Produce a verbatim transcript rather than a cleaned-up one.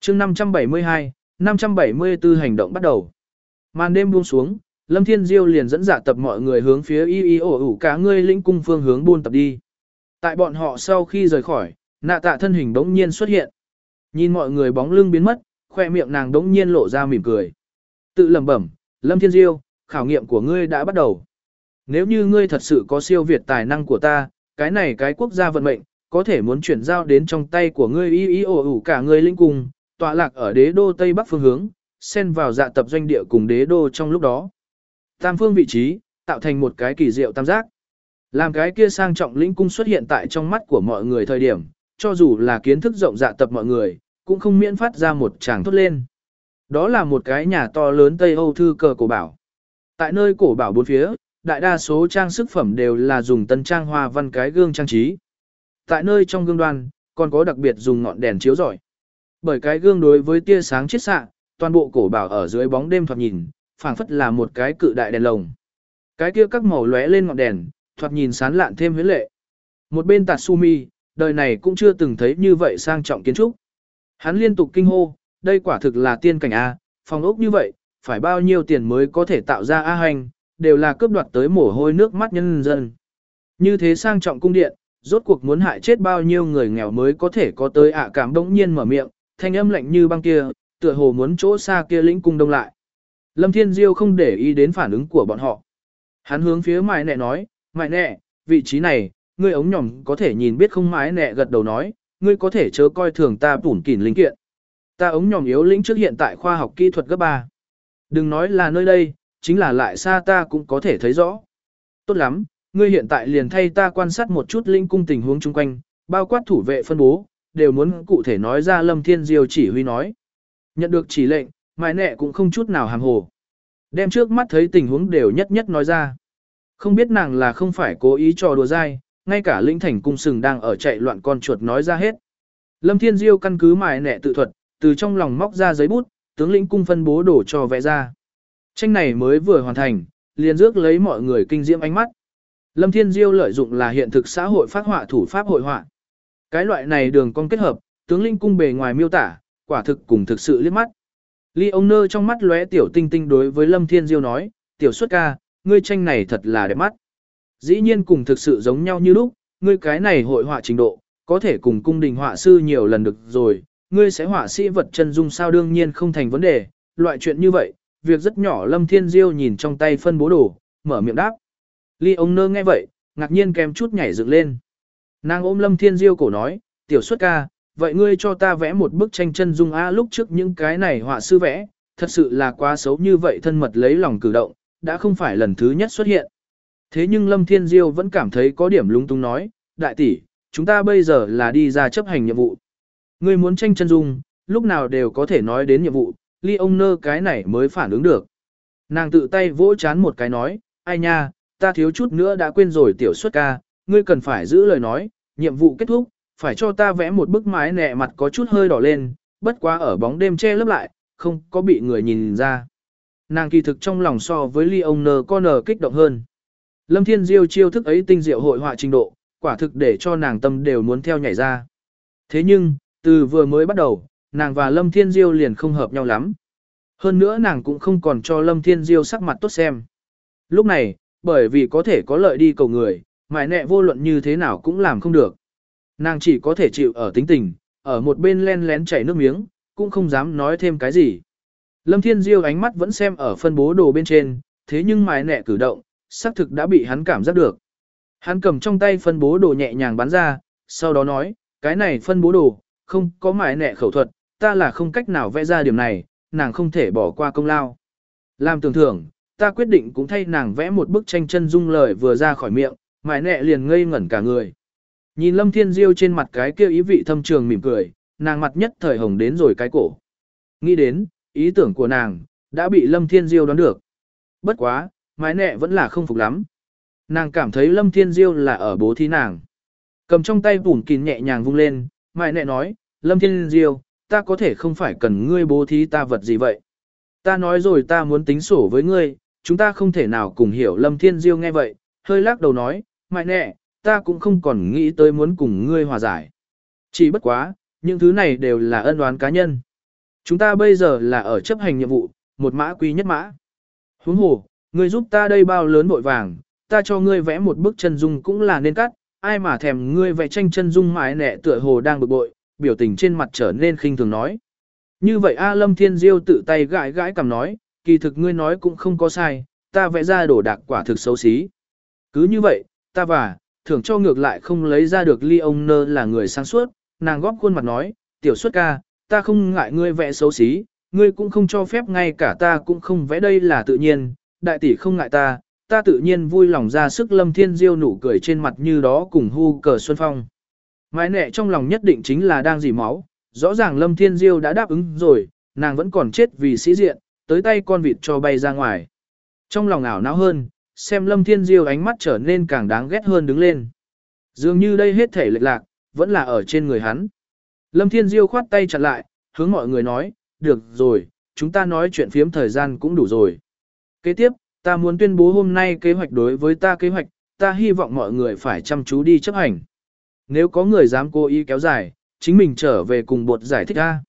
chương năm trăm bảy mươi hai, năm trăm bảy mươi tư hành động bắt đầu. Màn đêm buông xuống, Lâm Thiên Diêu liền dẫn dạ tập mọi người hướng phía y y ổ ủ cả ngươi lĩnh cung phương hướng buôn tập đi. Tại bọn họ sau khi rời khỏi, nạ tạ thân hình đống nhiên xuất hiện. Nhìn mọi người bóng lưng biến mất, khoe miệng nàng đống nhiên lộ ra mỉm cười. Tự lẩm bẩm, Lâm Thiên Diêu, khảo nghiệm của ngươi đã bắt đầu. Nếu như ngươi thật sự có siêu việt tài năng của ta, cái này cái quốc gia vận mệnh, có thể muốn chuyển giao đến trong tay của ngươi y y ổ ủ cả ngươi lĩnh cung, tọa lạc ở đế đô Tây Bắc phương hướng, xen vào dạ tập doanh địa cùng đế đô trong lúc đó. Tam phương vị trí, tạo thành một cái kỳ diệu tam giác. Làm cái kia sang trọng lĩnh cung xuất hiện tại trong mắt của mọi người thời điểm, cho dù là kiến thức rộng dạ tập mọi người, cũng không miễn phát ra một tràng thốt lên. Đó là một cái nhà to lớn Tây Âu thư cờ cổ bảo. Tại nơi cổ bảo bốn phía, đại đa số trang sức phẩm đều là dùng tân trang hoa văn cái gương trang trí. Tại nơi trong gương đoan, còn có đặc biệt dùng ngọn đèn chiếu rọi. Bởi cái gương đối với tia sáng chiết xạ, toàn bộ cổ bảo ở dưới bóng đêm thoạt nhìn, phảng phất là một cái cự đại đèn lồng. Cái kia các màu lóe lên ngọn đèn, thoạt nhìn sáng lạn thêm huyễn lệ. Một bên Tatsumi, đời này cũng chưa từng thấy như vậy sang trọng kiến trúc. Hắn liên tục kinh hô, đây quả thực là tiên cảnh A, phòng ốc như vậy, phải bao nhiêu tiền mới có thể tạo ra A hành, đều là cướp đoạt tới mồ hôi nước mắt nhân dân. Như thế sang trọng cung điện, rốt cuộc muốn hại chết bao nhiêu người nghèo mới có thể có tới ạ cảm đống nhiên mở miệng, thanh âm lạnh như băng kia, tựa hồ muốn chỗ xa kia lĩnh cung đông lại. Lâm Thiên Diêu không để ý đến phản ứng của bọn họ. Hắn hướng phía mại nẹ nói, mại nẹ, vị trí này, ngươi ống nhỏm có thể nhìn biết không. Mại nẹ gật đầu nói, ngươi có thể chớ coi thường ta bủn kỉn linh kiện. Ta ống nhỏm yếu lĩnh trước hiện tại khoa học kỹ thuật cấp ba. Đừng nói là nơi đây, chính là lại xa ta cũng có thể thấy rõ. Tốt lắm, ngươi hiện tại liền thay ta quan sát một chút linh cung tình huống chung quanh, bao quát thủ vệ phân bố, đều muốn cụ thể nói ra. Lâm Thiên Diêu chỉ huy nói. Nhận được chỉ lệnh, mại nẹ cũng không chút nào hàm hồ. Đem trước mắt thấy tình huống đều nhất nhất nói ra. Không biết nàng là không phải cố ý trò đùa dai, ngay cả lĩnh thành cung sừng đang ở chạy loạn con chuột nói ra hết. Lâm Thiên Diêu căn cứ mại nẹ tự thuật, từ trong lòng móc ra giấy bút, tướng lĩnh cung phân bố đổ cho vẽ ra. Tranh này mới vừa hoàn thành, liền rước lấy mọi người kinh diễm ánh mắt. Lâm Thiên Diêu lợi dụng là hiện thực xã hội phát họa thủ pháp hội họa. Cái loại này đường cong kết hợp, tướng lĩnh cung bề ngoài miêu tả, quả thực cùng thực sự liếc mắt. Ly ông nơ trong mắt lóe tiểu tinh tinh đối với Lâm Thiên Diêu nói, tiểu xuất ca, ngươi tranh này thật là đẹp mắt. Dĩ nhiên cùng thực sự giống nhau như lúc, ngươi cái này hội họa trình độ, có thể cùng cung đình họa sư nhiều lần được rồi, ngươi sẽ họa sĩ vật chân dung sao? Đương nhiên không thành vấn đề, loại chuyện như vậy, việc rất nhỏ. Lâm Thiên Diêu nhìn trong tay phân bố đồ, mở miệng đáp. Ly ông nơ nghe vậy, ngạc nhiên kèm chút nhảy dựng lên. Nàng ôm Lâm Thiên Diêu cổ nói, tiểu xuất ca, vậy ngươi cho ta vẽ một bức tranh chân dung a. Lúc trước những cái này họa sư vẽ, thật sự là quá xấu, như vậy thân mật lấy lòng cử động, đã không phải lần thứ nhất xuất hiện. Thế nhưng Lâm Thiên Diêu vẫn cảm thấy có điểm lúng túng nói, đại tỷ, chúng ta bây giờ là đi ra chấp hành nhiệm vụ. Ngươi muốn tranh chân dung, lúc nào đều có thể nói đến nhiệm vụ. Ly ông nơ cái này mới phản ứng được. Nàng tự tay vỗ chán một cái nói, ai nha, ta thiếu chút nữa đã quên rồi tiểu xuất ca, ngươi cần phải giữ lời nói, nhiệm vụ kết thúc, phải cho ta vẽ một bức mái nẹ. Mặt có chút hơi đỏ lên, bất quá ở bóng đêm che lấp lại, không có bị người nhìn ra. Nàng kỳ thực trong lòng so với Ly ông nơ con nờ kích động hơn. Lâm Thiên Diêu chiêu thức ấy tinh diệu hội họa trình độ, quả thực để cho nàng tâm đều muốn theo nhảy ra. Thế nhưng, từ vừa mới bắt đầu, nàng và Lâm Thiên Diêu liền không hợp nhau lắm. Hơn nữa nàng cũng không còn cho Lâm Thiên Diêu sắc mặt tốt xem. Lúc này, bởi vì có thể có lợi đi cầu người, mải nẹ vô luận như thế nào cũng làm không được. Nàng chỉ có thể chịu ở tính tình, ở một bên len lén chảy nước miếng, cũng không dám nói thêm cái gì. Lâm Thiên Diêu ánh mắt vẫn xem ở phân bố đồ bên trên, thế nhưng mải nẹ cử động, xác thực đã bị hắn cảm giác được. Hắn cầm trong tay phân bố đồ nhẹ nhàng bắn ra, sau đó nói, cái này phân bố đồ, không có mải nẹ khẩu thuật, ta là không cách nào vẽ ra điểm này, nàng không thể bỏ qua công lao. Làm tưởng thưởng, ta quyết định cũng thay nàng vẽ một bức tranh chân dung. Lời vừa ra khỏi miệng, mải nẹ liền ngây ngẩn cả người. Nhìn Lâm Thiên Diêu trên mặt cái kia ý vị thâm trường mỉm cười, nàng mặt nhất thời hồng đến rồi cái cổ. Nghĩ đến, ý tưởng của nàng, đã bị Lâm Thiên Diêu đoán được. Bất quá, mải nẹ vẫn là không phục lắm. Nàng cảm thấy Lâm Thiên Diêu là ở bố thí nàng. Cầm trong tay bùn kín nhẹ nhàng vung lên, mải nẹ nói, Lâm Thiên Diêu, ta có thể không phải cần ngươi bố thí ta vật gì vậy. Ta nói rồi ta muốn tính sổ với ngươi, chúng ta không thể nào cùng hiểu. Lâm Thiên Diêu nghe vậy, hơi lắc đầu nói, mải nẹ, ta cũng không còn nghĩ tới muốn cùng ngươi hòa giải. Chỉ bất quá, những thứ này đều là ân oán cá nhân. Chúng ta bây giờ là ở chấp hành nhiệm vụ, một mã quy nhất mã. Huống hồ, ngươi giúp ta đây bao lớn vội vàng, ta cho ngươi vẽ một bức chân dung cũng là nên cắt, ai mà thèm ngươi vẽ tranh chân dung mãi nẹ tựa hồ đang bực bội, biểu tình trên mặt trở nên khinh thường nói. Như vậy A Lâm Thiên Diêu tự tay gãi gãi cầm nói, kỳ thực ngươi nói cũng không có sai, ta vẽ ra đồ đạc quả thực xấu xí. Cứ như vậy, ta và, thưởng cho ngược lại không lấy ra được ly ông nơ là người sáng suốt, nàng góp khuôn mặt nói, tiểu xuất ca, ta không ngại ngươi vẽ xấu xí, ngươi cũng không cho phép ngay cả ta cũng không vẽ đây là tự nhiên, đại tỷ không ngại ta, ta tự nhiên vui lòng ra sức. Lâm Thiên Diêu nụ cười trên mặt như đó cùng hu cờ xuân phong. Mãi nẹ trong lòng nhất định chính là đang dỉ máu, rõ ràng Lâm Thiên Diêu đã đáp ứng rồi, nàng vẫn còn chết vì sĩ diện, tới tay con vịt cho bay ra ngoài. Trong lòng ảo não hơn, xem Lâm Thiên Diêu ánh mắt trở nên càng đáng ghét hơn đứng lên. Dường như đây hết thể lệch lạc, vẫn là ở trên người hắn. Lâm Thiên Diêu khoát tay chặn lại, hướng mọi người nói, được rồi, chúng ta nói chuyện phiếm thời gian cũng đủ rồi. Kế tiếp, ta muốn tuyên bố hôm nay kế hoạch đối với ta kế hoạch, ta hy vọng mọi người phải chăm chú đi chấp hành. Nếu có người dám cố ý kéo dài, chính mình trở về cùng bột giải thích ra.